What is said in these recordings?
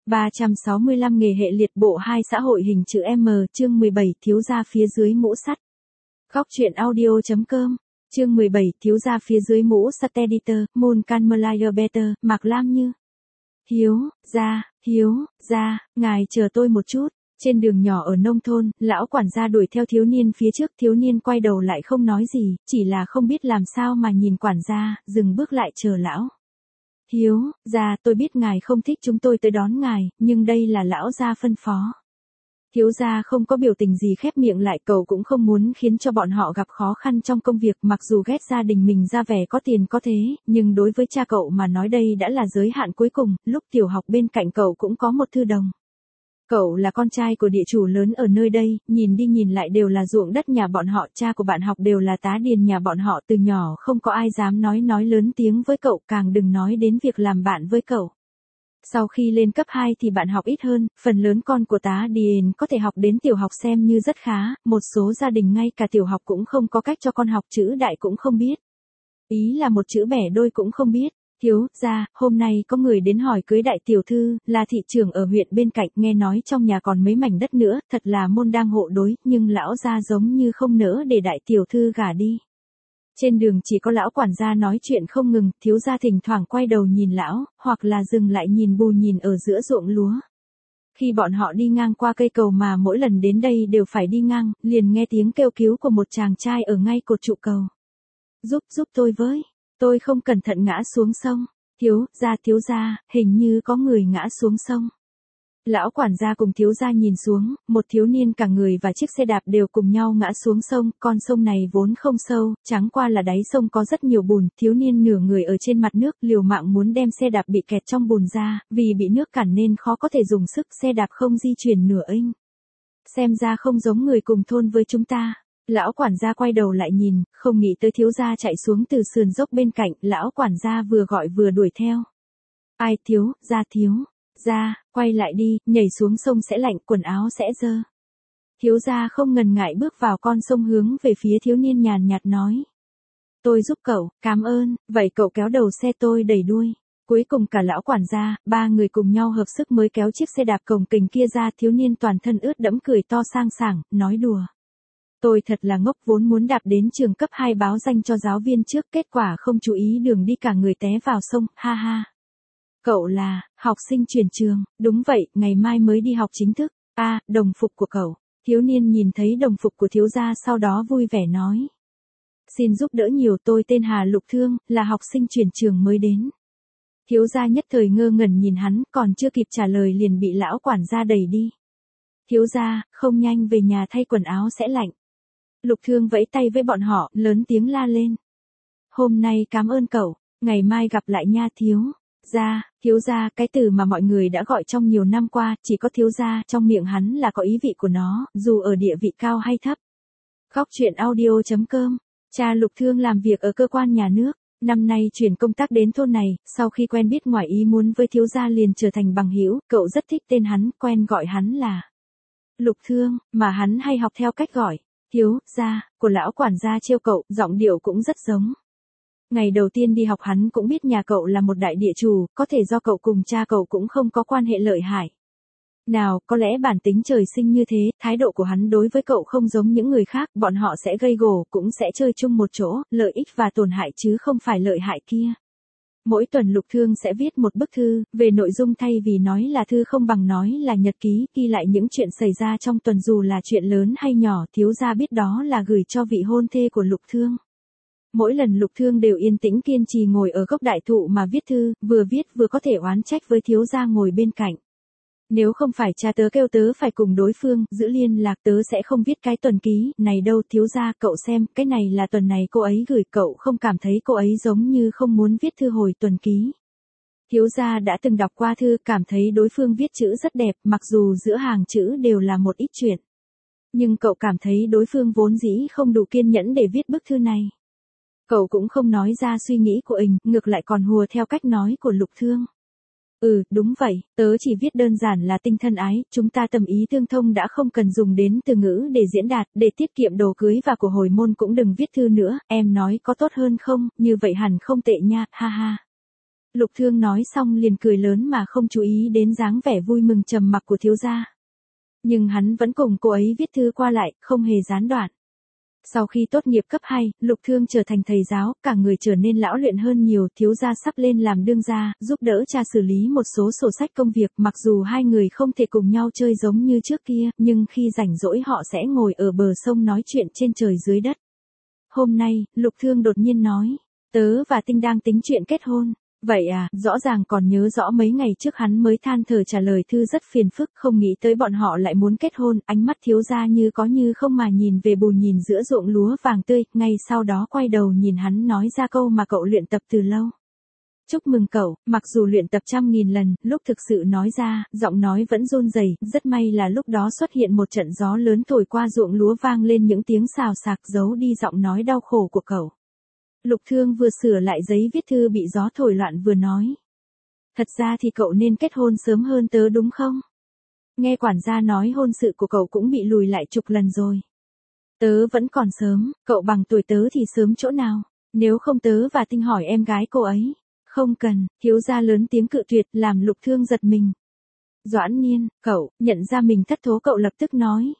365 nghề hệ liệt bộ 2 xã hội hình chữ M, chương 17, thiếu gia phía dưới mũ sắt. Góc truyện audio.com, chương 17, thiếu gia phía dưới mũ sắt editor, Moon Canmelier Better, Mạc Lam Như. Hiếu gia, ngài chờ tôi một chút. Trên đường nhỏ ở nông thôn, lão quản gia đuổi theo thiếu niên phía trước, thiếu niên quay đầu lại không nói gì, chỉ là không biết làm sao mà nhìn quản gia, dừng bước lại chờ lão. Hiếu gia, tôi biết ngài không thích chúng tôi tới đón ngài, nhưng đây là lão gia phân phó. Thiếu gia không có biểu tình gì khép miệng lại, cậu cũng không muốn khiến cho bọn họ gặp khó khăn trong công việc, mặc dù ghét gia đình mình ra vẻ có tiền có thế, nhưng đối với cha cậu mà nói đây đã là giới hạn cuối cùng. Lúc tiểu học bên cạnh cậu cũng có một thư đồng. Cậu là con trai của địa chủ lớn ở nơi đây, nhìn đi nhìn lại đều là ruộng đất nhà bọn họ, cha của bạn học đều là tá điền nhà bọn họ, từ nhỏ không có ai dám nói lớn tiếng với cậu, càng đừng nói đến việc làm bạn với cậu. Sau khi lên cấp 2 thì bạn học ít hơn, phần lớn con của tá điền có thể học đến tiểu học xem như rất khá, một số gia đình ngay cả tiểu học cũng không có cách cho con học, chữ đại cũng không biết. Ý là một chữ bẻ đôi cũng không biết. Thiếu gia, hôm nay có người đến hỏi cưới đại tiểu thư, là thị trưởng ở huyện bên cạnh, nghe nói trong nhà còn mấy mảnh đất nữa, thật là môn đang hộ đối, nhưng lão gia giống như không nỡ để đại tiểu thư gả đi. Trên đường chỉ có lão quản gia nói chuyện không ngừng, thiếu gia thỉnh thoảng quay đầu nhìn lão, hoặc là dừng lại nhìn bù nhìn ở giữa ruộng lúa. Khi bọn họ đi ngang qua cây cầu mà mỗi lần đến đây đều phải đi ngang, liền nghe tiếng kêu cứu của một chàng trai ở ngay cột trụ cầu. Giúp tôi với. Tôi không cẩn thận ngã xuống sông. Thiếu gia, hình như có người ngã xuống sông. Lão quản gia cùng thiếu gia nhìn xuống, một thiếu niên cả người và chiếc xe đạp đều cùng nhau ngã xuống sông, con sông này vốn không sâu, chẳng qua là đáy sông có rất nhiều bùn, thiếu niên nửa người ở trên mặt nước, liều mạng muốn đem xe đạp bị kẹt trong bùn ra, vì bị nước cản nên khó có thể dùng sức, xe đạp không di chuyển nửa inch. Xem ra không giống người cùng thôn với chúng ta. Lão quản gia quay đầu lại nhìn, không nghĩ tới thiếu gia chạy xuống từ sườn dốc bên cạnh, lão quản gia vừa gọi vừa đuổi theo. Ai thiếu gia, quay lại đi, nhảy xuống sông sẽ lạnh, quần áo sẽ dơ. Thiếu gia không ngần ngại bước vào con sông hướng về phía thiếu niên nhàn nhạt nói. Tôi giúp cậu, cảm ơn, vậy cậu kéo đầu xe tôi đẩy đuôi. Cuối cùng cả lão quản gia, ba người cùng nhau hợp sức mới kéo chiếc xe đạp cồng kềnh kia ra, thiếu niên toàn thân ướt đẫm cười to sang sảng, nói đùa. Tôi thật là ngốc, vốn muốn đạp đến trường cấp 2 báo danh cho giáo viên trước, kết quả không chú ý đường đi cả người té vào sông, ha ha. Cậu là học sinh chuyển trường, đúng vậy, ngày mai mới đi học chính thức. Đồng phục của cậu. Thiếu niên nhìn thấy đồng phục của thiếu gia sau đó vui vẻ nói. Xin giúp đỡ nhiều, tôi tên Hà Lục Thương, là học sinh chuyển trường mới đến. Thiếu gia nhất thời ngơ ngẩn nhìn hắn, còn chưa kịp trả lời liền bị lão quản gia đẩy đi. Thiếu gia, không nhanh về nhà thay quần áo sẽ lạnh. Lục Thương vẫy tay với bọn họ, lớn tiếng la lên. Hôm nay cảm ơn cậu, ngày mai gặp lại nha thiếu gia, cái từ mà mọi người đã gọi trong nhiều năm qua, chỉ có thiếu gia trong miệng hắn là có ý vị của nó, dù ở địa vị cao hay thấp. Góc truyện audio.com, cha Lục Thương làm việc ở cơ quan nhà nước, năm nay chuyển công tác đến thôn này, sau khi quen biết ngoài ý muốn với thiếu gia liền trở thành bằng hữu, cậu rất thích tên hắn, quen gọi hắn là Lục Thương, mà hắn hay học theo cách gọi thiếu gia của lão quản gia trêu cậu, giọng điệu cũng rất giống. Ngày đầu tiên đi học hắn cũng biết nhà cậu là một đại địa chủ, có thể do cậu cùng cha cậu cũng không có quan hệ lợi hại. Nào, có lẽ bản tính trời sinh như thế, thái độ của hắn đối với cậu không giống những người khác, bọn họ sẽ gây gổ, cũng sẽ chơi chung một chỗ, lợi ích và tổn hại chứ không phải lợi hại kia. Mỗi tuần Lục Thương sẽ viết một bức thư, về nội dung thay vì nói là thư không bằng nói là nhật ký, ghi lại những chuyện xảy ra trong tuần dù là chuyện lớn hay nhỏ, thiếu gia biết đó là gửi cho vị hôn thê của Lục Thương. Mỗi lần Lục Thương đều yên tĩnh kiên trì ngồi ở gốc đại thụ mà viết thư, vừa viết vừa có thể oán trách với thiếu gia ngồi bên cạnh. Nếu không phải cha tớ kêu tớ phải cùng đối phương giữ liên lạc, tớ sẽ không viết cái tuần ký này đâu. Thiếu gia, cậu xem, cái này là tuần này cô ấy gửi, cậu không cảm thấy cô ấy giống như không muốn viết thư hồi tuần ký. Thiếu gia đã từng đọc qua thư, cảm thấy đối phương viết chữ rất đẹp, mặc dù giữa hàng chữ đều là một ít chuyện. Nhưng cậu cảm thấy đối phương vốn dĩ không đủ kiên nhẫn để viết bức thư này. Cậu cũng không nói ra suy nghĩ của mình, ngược lại còn hùa theo cách nói của Lục Thương. Đúng vậy, tớ chỉ viết đơn giản là tinh thân ái, chúng ta tâm ý tương thông đã không cần dùng đến từ ngữ để diễn đạt, để tiết kiệm đồ cưới và của hồi môn cũng đừng viết thư nữa, em nói có tốt hơn không, như vậy hẳn không tệ nha, ha ha. Lục Thương nói xong liền cười lớn mà không chú ý đến dáng vẻ vui mừng trầm mặc của thiếu gia. Nhưng hắn vẫn cùng cô ấy viết thư qua lại, không hề gián đoạn. Sau khi tốt nghiệp cấp 2, Lục Thương trở thành thầy giáo, cả người trở nên lão luyện hơn nhiều, thiếu gia sắp lên làm đương gia, giúp đỡ cha xử lý một số sổ sách công việc, mặc dù hai người không thể cùng nhau chơi giống như trước kia, nhưng khi rảnh rỗi họ sẽ ngồi ở bờ sông nói chuyện trên trời dưới đất. Hôm nay, Lục Thương đột nhiên nói, tớ và Tinh đang tính chuyện kết hôn. Vậy à, rõ ràng còn nhớ rõ mấy ngày trước hắn mới than thở trả lời thư rất phiền phức, không nghĩ tới bọn họ lại muốn kết hôn, ánh mắt thiếu gia như có như không mà nhìn về bùn nhìn giữa ruộng lúa vàng tươi, ngay sau đó quay đầu nhìn hắn nói ra câu mà cậu luyện tập từ lâu. Chúc mừng cậu, mặc dù luyện tập 100.000 lần, lúc thực sự nói ra, giọng nói vẫn run rẩy, rất may là lúc đó xuất hiện một trận gió lớn thổi qua ruộng lúa vang lên những tiếng xào xạc giấu đi giọng nói đau khổ của cậu. Lục Thương vừa sửa lại giấy viết thư bị gió thổi loạn vừa nói. Thật ra thì cậu nên kết hôn sớm hơn tớ đúng không? Nghe quản gia nói hôn sự của cậu cũng bị lùi lại chục lần rồi. Tớ vẫn còn sớm, cậu bằng tuổi tớ thì sớm chỗ nào? Nếu không tớ và Tinh hỏi em gái cô ấy. Không cần, thiếu gia lớn tiếng cự tuyệt làm Lục Thương giật mình. Doãn Niên, cậu, nhận ra mình thất thố cậu lập tức nói.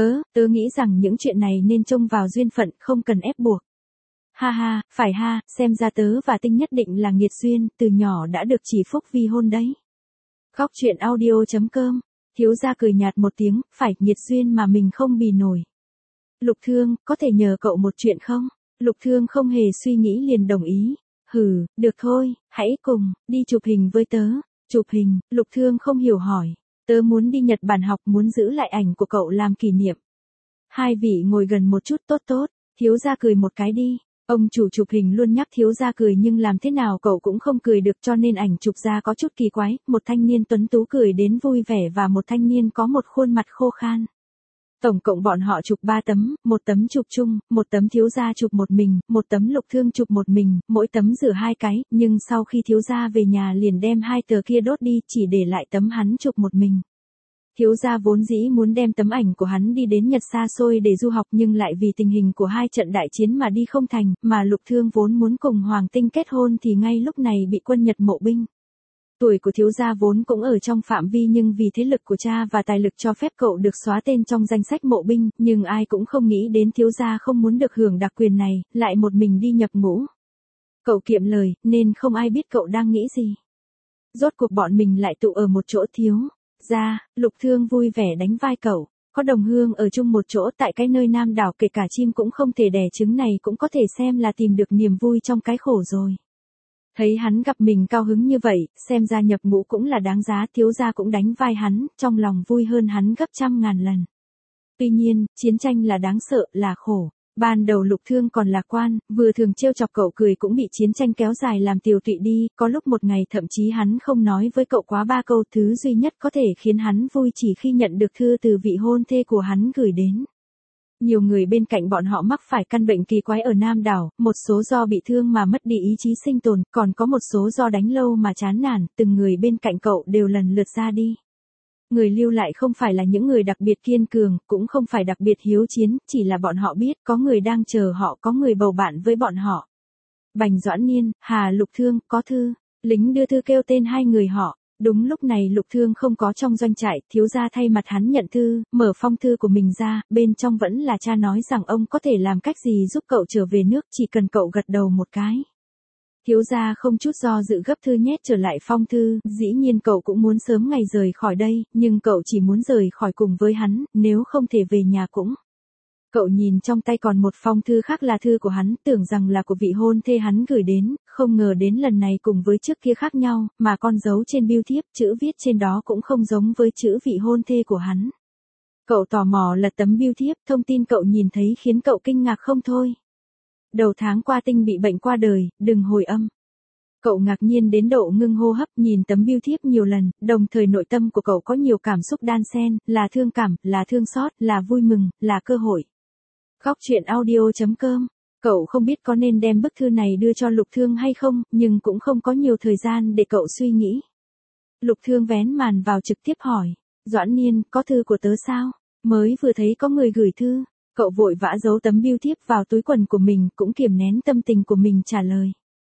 Tớ nghĩ rằng những chuyện này nên trông vào duyên phận, không cần ép buộc. Ha ha, phải ha, xem ra tớ và Tinh nhất định là nghiệt duyên, từ nhỏ đã được chỉ phúc vi hôn đấy. Góc truyện audio.com, thiếu gia cười nhạt một tiếng, phải, nghiệt duyên mà mình không bì nổi. Lục Thương, có thể nhờ cậu một chuyện không? Lục Thương không hề suy nghĩ liền đồng ý. Được thôi, hãy cùng, đi chụp hình với tớ. Chụp hình, Lục Thương không hiểu hỏi. Tớ muốn đi Nhật Bản học, muốn giữ lại ảnh của cậu làm kỷ niệm. Hai vị ngồi gần một chút, tốt, thiếu gia cười một cái đi. Ông chủ chụp hình luôn nhắc thiếu gia cười nhưng làm thế nào cậu cũng không cười được cho nên ảnh chụp ra có chút kỳ quái, một thanh niên tuấn tú cười đến vui vẻ và một thanh niên có một khuôn mặt khô khan. Tổng cộng bọn họ chụp 3 tấm, một tấm chụp chung, một tấm thiếu gia chụp một mình, một tấm Lục Thương chụp một mình, mỗi tấm rửa 2 cái, nhưng sau khi thiếu gia về nhà liền đem 2 tờ kia đốt đi, chỉ để lại tấm hắn chụp một mình. Thiếu gia vốn dĩ muốn đem tấm ảnh của hắn đi đến Nhật xa xôi để du học nhưng lại vì tình hình của 2 trận đại chiến mà đi không thành, mà Lục Thương vốn muốn cùng Hoàng Tinh kết hôn thì ngay lúc này bị quân Nhật mộ binh. Tuổi của thiếu gia vốn cũng ở trong phạm vi nhưng vì thế lực của cha và tài lực cho phép cậu được xóa tên trong danh sách mộ binh, nhưng ai cũng không nghĩ đến thiếu gia không muốn được hưởng đặc quyền này, lại một mình đi nhập ngũ. Cậu kiệm lời, nên không ai biết cậu đang nghĩ gì. Rốt cuộc bọn mình lại tụ ở một chỗ thiếu. Lục Thương vui vẻ đánh vai cậu, có đồng hương ở chung một chỗ tại cái nơi Nam đảo kể cả chim cũng không thể đẻ trứng này cũng có thể xem là tìm được niềm vui trong cái khổ rồi. Thấy hắn gặp mình cao hứng như vậy, xem ra nhập ngũ cũng là đáng giá, thiếu gia cũng đánh vai hắn, trong lòng vui hơn hắn gấp 100.000 lần. Tuy nhiên, chiến tranh là đáng sợ, là khổ. Ban đầu Lục Thương còn lạc quan, vừa thường trêu chọc cậu cười cũng bị chiến tranh kéo dài làm tiều tụy đi, có lúc một ngày thậm chí hắn không nói với cậu quá 3 câu, thứ duy nhất có thể khiến hắn vui chỉ khi nhận được thư từ vị hôn thê của hắn gửi đến. Nhiều người bên cạnh bọn họ mắc phải căn bệnh kỳ quái ở Nam đảo, một số do bị thương mà mất đi ý chí sinh tồn, còn có một số do đánh lâu mà chán nản, từng người bên cạnh cậu đều lần lượt ra đi. Người lưu lại không phải là những người đặc biệt kiên cường, cũng không phải đặc biệt hiếu chiến, chỉ là bọn họ biết có người đang chờ họ, có người bầu bạn với bọn họ. Bành Doãn Niên, Lục Thương, có thư. Lính đưa thư kêu tên 2 người họ. Đúng lúc này Lục Thương không có trong doanh trại, thiếu gia thay mặt hắn nhận thư, mở phong thư của mình ra, bên trong vẫn là cha nói rằng ông có thể làm cách gì giúp cậu trở về nước, chỉ cần cậu gật đầu một cái. Thiếu gia không chút do dự gấp thư nhét trở lại phong thư, dĩ nhiên cậu cũng muốn sớm ngày rời khỏi đây, nhưng cậu chỉ muốn rời khỏi cùng với hắn, nếu không thể về nhà cũng. Cậu nhìn trong tay còn một phong thư khác là thư của hắn, tưởng rằng là của vị hôn thê hắn gửi đến, không ngờ đến lần này cùng với trước kia khác nhau, mà con dấu trên bưu thiếp, chữ viết trên đó cũng không giống với chữ vị hôn thê của hắn. Cậu tò mò lật tấm bưu thiếp, thông tin cậu nhìn thấy khiến cậu kinh ngạc không thôi. Đầu tháng qua Tinh bị bệnh qua đời, đừng hồi âm. Cậu ngạc nhiên đến độ ngưng hô hấp, nhìn tấm bưu thiếp nhiều lần, đồng thời nội tâm của cậu có nhiều cảm xúc đan xen, là thương cảm, là thương xót, là vui mừng, là cơ hội. Góc truyện audio.com, cậu không biết có nên đem bức thư này đưa cho Lục Thương hay không, nhưng cũng không có nhiều thời gian để cậu suy nghĩ. Lục Thương vén màn vào trực tiếp hỏi, Doãn Niên, có thư của tớ sao? Mới vừa thấy có người gửi thư. Cậu vội vã giấu tấm bưu thiếp vào túi quần của mình, cũng kiềm nén tâm tình của mình trả lời.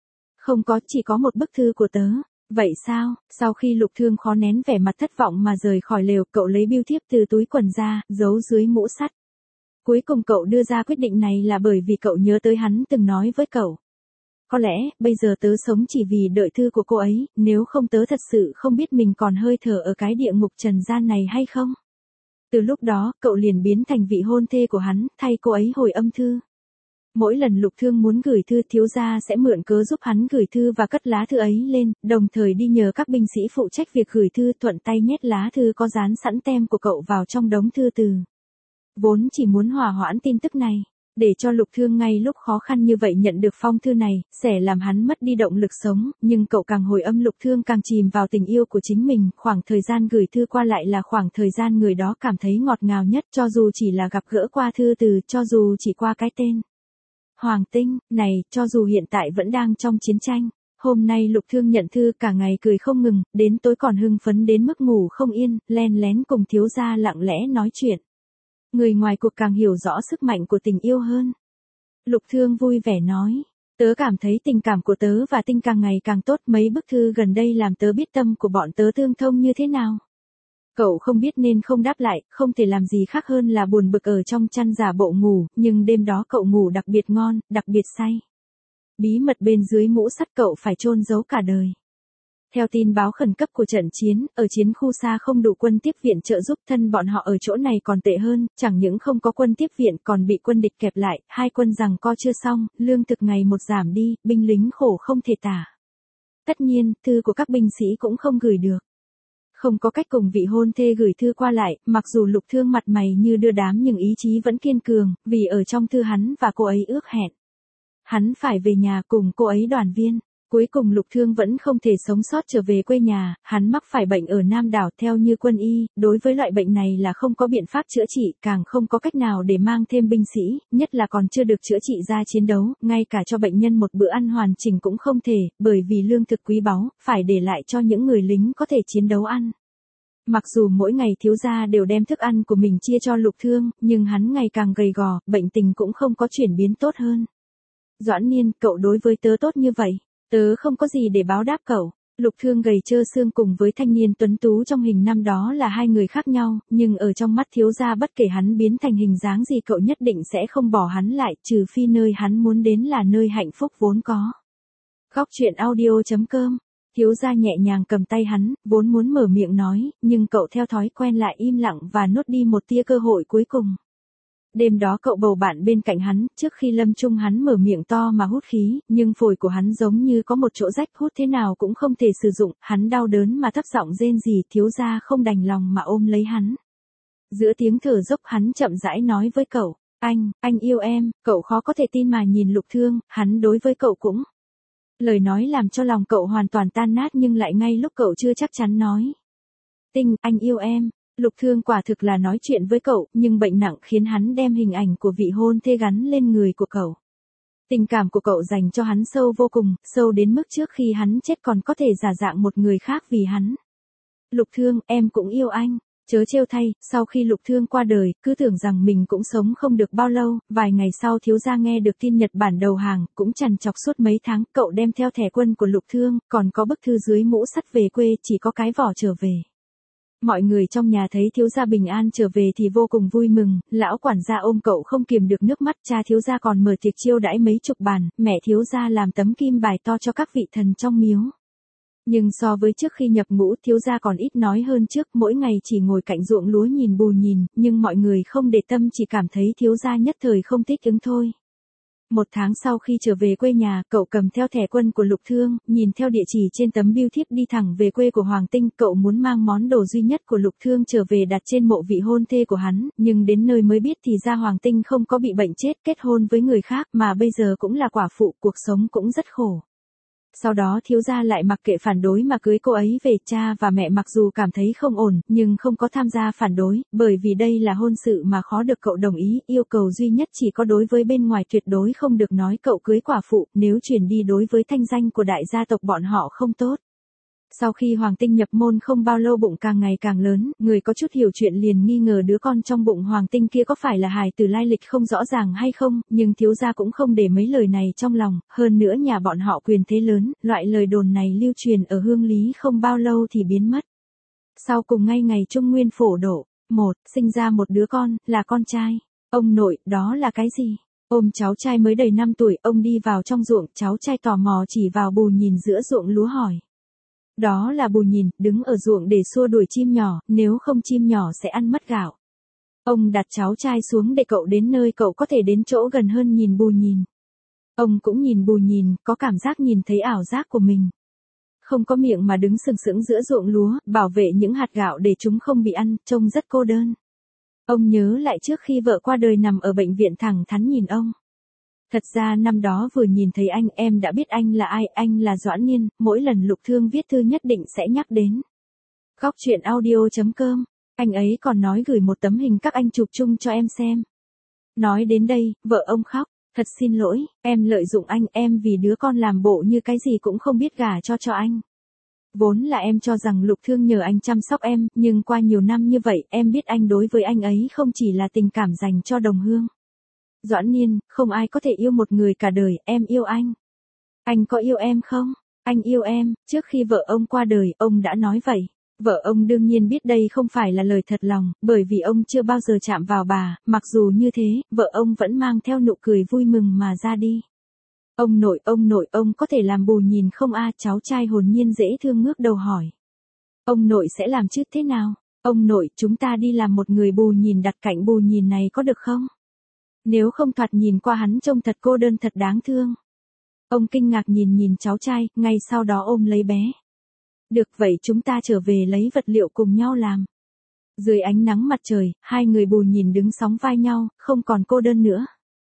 Không có, chỉ có một bức thư của tớ. Vậy sao? Sau khi Lục Thương khó nén vẻ mặt thất vọng mà rời khỏi lều, cậu lấy bưu thiếp từ túi quần ra, giấu dưới mũ sắt. Cuối cùng cậu đưa ra quyết định này là bởi vì cậu nhớ tới hắn từng nói với cậu. Có lẽ, bây giờ tớ sống chỉ vì đợi thư của cô ấy, nếu không tớ thật sự không biết mình còn hơi thở ở cái địa ngục trần gian này hay không. Từ lúc đó, cậu liền biến thành vị hôn thê của hắn, thay cô ấy hồi âm thư. Mỗi lần Lục Thương muốn gửi thư, thiếu gia sẽ mượn cớ giúp hắn gửi thư và cất lá thư ấy lên, đồng thời đi nhờ các binh sĩ phụ trách việc gửi thư, thuận tay nhét lá thư có dán sẵn tem của cậu vào trong đống thư từ. Vốn chỉ muốn hòa hoãn tin tức này, để cho Lục Thương ngay lúc khó khăn như vậy nhận được phong thư này, sẽ làm hắn mất đi động lực sống, nhưng cậu càng hồi âm Lục Thương càng chìm vào tình yêu của chính mình, khoảng thời gian gửi thư qua lại là khoảng thời gian người đó cảm thấy ngọt ngào nhất, cho dù chỉ là gặp gỡ qua thư từ, cho dù chỉ qua cái tên. Hoàng Tinh, này, cho dù hiện tại vẫn đang trong chiến tranh. Hôm nay Lục Thương nhận thư cả ngày cười không ngừng, đến tối còn hưng phấn đến mức ngủ không yên, len lén cùng thiếu gia lặng lẽ nói chuyện. Người ngoài cuộc càng hiểu rõ sức mạnh của tình yêu hơn. Lục Thương vui vẻ nói, tớ cảm thấy tình cảm của tớ và Tinh càng ngày càng tốt, mấy bức thư gần đây làm tớ biết tâm của bọn tớ tương thông như thế nào. Cậu không biết nên không đáp lại, không thể làm gì khác hơn là buồn bực ở trong chăn giả bộ ngủ, nhưng đêm đó cậu ngủ đặc biệt ngon, đặc biệt say. Bí mật bên dưới mũ sắt cậu phải chôn giấu cả đời. Theo tin báo khẩn cấp của trận chiến, ở chiến khu xa không đủ quân tiếp viện trợ giúp, thân bọn họ ở chỗ này còn tệ hơn, chẳng những không có quân tiếp viện còn bị quân địch kẹp lại, hai quân giằng co chưa xong, lương thực ngày một giảm đi, binh lính khổ không thể tả. Tất nhiên, thư của các binh sĩ cũng không gửi được. Không có cách cùng vị hôn thê gửi thư qua lại, mặc dù Lục Thương mặt mày như đưa đám nhưng ý chí vẫn kiên cường, vì ở trong thư hắn và cô ấy ước hẹn. Hắn phải về nhà cùng cô ấy đoàn viên. Cuối cùng Lục Thương vẫn không thể sống sót trở về quê nhà, hắn mắc phải bệnh ở Nam đảo theo như quân y, đối với loại bệnh này là không có biện pháp chữa trị, càng không có cách nào để mang thêm binh sĩ, nhất là còn chưa được chữa trị ra chiến đấu, ngay cả cho bệnh nhân một bữa ăn hoàn chỉnh cũng không thể, bởi vì lương thực quý báu, phải để lại cho những người lính có thể chiến đấu ăn. Mặc dù mỗi ngày thiếu gia đều đem thức ăn của mình chia cho Lục Thương, nhưng hắn ngày càng gầy gò, bệnh tình cũng không có chuyển biến tốt hơn. Doãn Niên, cậu đối với tớ tốt như vậy. Tớ không có gì để báo đáp cậu. Lục Thương gầy trơ xương cùng với thanh niên tuấn tú trong hình năm đó là hai người khác nhau, nhưng ở trong mắt thiếu gia bất kể hắn biến thành hình dáng gì cậu nhất định sẽ không bỏ hắn lại, trừ phi nơi hắn muốn đến là nơi hạnh phúc vốn có. Góc truyện audio.com. Thiếu gia nhẹ nhàng cầm tay hắn, vốn muốn mở miệng nói, nhưng cậu theo thói quen lại im lặng và nuốt đi một tia cơ hội cuối cùng. Đêm đó cậu bầu bạn bên cạnh hắn, trước khi lâm chung hắn mở miệng to mà hút khí, nhưng phổi của hắn giống như có một chỗ rách, hút thế nào cũng không thể sử dụng, hắn đau đớn mà thấp giọng rên rỉ, thiếu gia không đành lòng mà ôm lấy hắn. Giữa tiếng thở dốc hắn chậm rãi nói với cậu, anh yêu em, cậu khó có thể tin mà nhìn Lục Thương, hắn đối với cậu cũng. Lời nói làm cho lòng cậu hoàn toàn tan nát nhưng lại ngay lúc cậu chưa chắc chắn nói. Tinh, anh yêu em. Lục Thương quả thực là nói chuyện với cậu, nhưng bệnh nặng khiến hắn đem hình ảnh của vị hôn thê gắn lên người của cậu. Tình cảm của cậu dành cho hắn sâu vô cùng, sâu đến mức trước khi hắn chết còn có thể giả dạng một người khác vì hắn. Lục Thương, em cũng yêu anh. Chớ trêu thay, sau khi Lục Thương qua đời, cứ tưởng rằng mình cũng sống không được bao lâu, vài ngày sau thiếu gia nghe được tin Nhật Bản đầu hàng, cũng trằn trọc suốt mấy tháng, cậu đem theo thẻ quân của Lục Thương, còn có bức thư dưới mũ sắt về quê, chỉ có cái vỏ trở về. Mọi người trong nhà thấy thiếu gia bình an trở về thì vô cùng vui mừng, lão quản gia ôm cậu không kiềm được nước mắt, cha thiếu gia còn mở tiệc chiêu đãi mấy chục bàn, mẹ thiếu gia làm tấm kim bài to cho các vị thần trong miếu. Nhưng so với trước khi nhập ngũ, thiếu gia còn ít nói hơn trước, mỗi ngày chỉ ngồi cạnh ruộng lúa nhìn bù nhìn, nhưng mọi người không để tâm, chỉ cảm thấy thiếu gia nhất thời không thích ứng thôi. Một tháng sau khi trở về quê nhà, cậu cầm theo thẻ quân của Lục Thương, nhìn theo địa chỉ trên tấm bưu thiếp đi thẳng về quê của Hoàng Tinh, cậu muốn mang món đồ duy nhất của Lục Thương trở về đặt trên mộ vị hôn thê của hắn, nhưng đến nơi mới biết thì ra Hoàng Tinh không có bị bệnh chết, kết hôn với người khác, mà bây giờ cũng là quả phụ, cuộc sống cũng rất khổ. Sau đó thiếu gia lại mặc kệ phản đối mà cưới cô ấy về, cha và mẹ mặc dù cảm thấy không ổn, nhưng không có tham gia phản đối, bởi vì đây là hôn sự mà khó được cậu đồng ý, yêu cầu duy nhất chỉ có đối với bên ngoài tuyệt đối không được nói cậu cưới quả phụ, nếu chuyển đi đối với thanh danh của đại gia tộc bọn họ không tốt. Sau khi Hoàng Tinh nhập môn không bao lâu bụng càng ngày càng lớn, người có chút hiểu chuyện liền nghi ngờ đứa con trong bụng Hoàng Tinh kia có phải là hài tử lai lịch không rõ ràng hay không, nhưng thiếu gia cũng không để mấy lời này trong lòng, hơn nữa nhà bọn họ quyền thế lớn, loại lời đồn này lưu truyền ở Hương Lý không bao lâu thì biến mất. Sau cùng ngay ngày Trung Nguyên phổ độ, sinh ra một đứa con, là con trai. Ông nội, đó là cái gì? Ôm cháu trai mới đầy 5 tuổi, ông đi vào trong ruộng, cháu trai tò mò chỉ vào bù nhìn giữa ruộng lúa hỏi. Đó là bù nhìn, đứng ở ruộng để xua đuổi chim nhỏ, nếu không chim nhỏ sẽ ăn mất gạo. Ông đặt cháu trai xuống để cậu đến nơi cậu có thể đến chỗ gần hơn nhìn bù nhìn. Ông cũng nhìn bù nhìn, có cảm giác nhìn thấy ảo giác của mình. Không có miệng mà đứng sừng sững giữa ruộng lúa, bảo vệ những hạt gạo để chúng không bị ăn, trông rất cô đơn. Ông nhớ lại trước khi vợ qua đời nằm ở bệnh viện thẳng thắn nhìn ông. Thật ra năm đó vừa nhìn thấy anh em đã biết anh là ai, anh là Doãn Niên, mỗi lần Lục Thương viết thư nhất định sẽ nhắc đến. Góc truyện audio.com, anh ấy còn nói gửi một tấm hình các anh chụp chung cho em xem. Nói đến đây, vợ ông khóc, thật xin lỗi, em lợi dụng anh, em vì đứa con làm bộ như cái gì cũng không biết gả cho anh. Vốn là em cho rằng Lục Thương nhờ anh chăm sóc em, nhưng qua nhiều năm như vậy, em biết anh đối với anh ấy không chỉ là tình cảm dành cho đồng hương. Doãn Niên, không ai có thể yêu một người cả đời, em yêu anh. Anh có yêu em không? Anh yêu em, trước khi vợ ông qua đời, ông đã nói vậy. Vợ ông đương nhiên biết đây không phải là lời thật lòng, bởi vì ông chưa bao giờ chạm vào bà, mặc dù như thế, vợ ông vẫn mang theo nụ cười vui mừng mà ra đi. Ông nội, ông có thể làm bù nhìn không a? Cháu trai hồn nhiên dễ thương ngước đầu hỏi. Ông nội sẽ làm chứ thế nào? Ông nội, chúng ta đi làm một người bù nhìn đặt cạnh bù nhìn này có được không? Nếu không thoạt nhìn qua hắn trông thật cô đơn thật đáng thương. Ông kinh ngạc nhìn cháu trai, ngay sau đó ôm lấy bé. Được vậy chúng ta trở về lấy vật liệu cùng nhau làm. Dưới ánh nắng mặt trời, hai người bù nhìn đứng sóng vai nhau, không còn cô đơn nữa.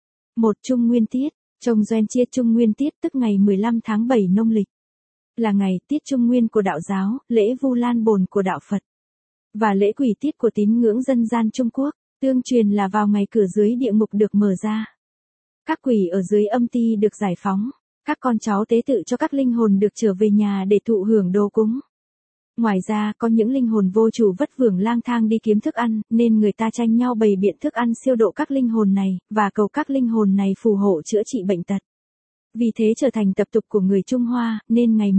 Trung Nguyên tiết, trông Doen chia Trung Nguyên tiết tức ngày 15 tháng 7 nông lịch. Là ngày tiết Trung Nguyên của đạo giáo, lễ Vu Lan Bồn của đạo Phật. Và lễ quỷ tiết của tín ngưỡng dân gian Trung Quốc. Tương truyền là vào ngày cửa dưới địa ngục được mở ra. Các quỷ ở dưới âm ti được giải phóng. Các con cháu tế tự cho các linh hồn được trở về nhà để thụ hưởng đồ cúng. Ngoài ra, có những linh hồn vô chủ vất vưởng lang thang đi kiếm thức ăn, nên người ta tranh nhau bày biện thức ăn siêu độ các linh hồn này, và cầu các linh hồn này phù hộ chữa trị bệnh tật. Vì thế trở thành tập tục của người Trung Hoa, nên ngày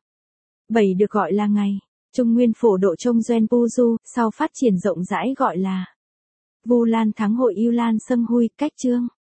15/7 được gọi là ngày Trung Nguyên phổ độ Trông Doen Puju, sau phát triển rộng rãi gọi là Vu Lan Thắng Hội Yêu Lan Sâng Hui, cách chương.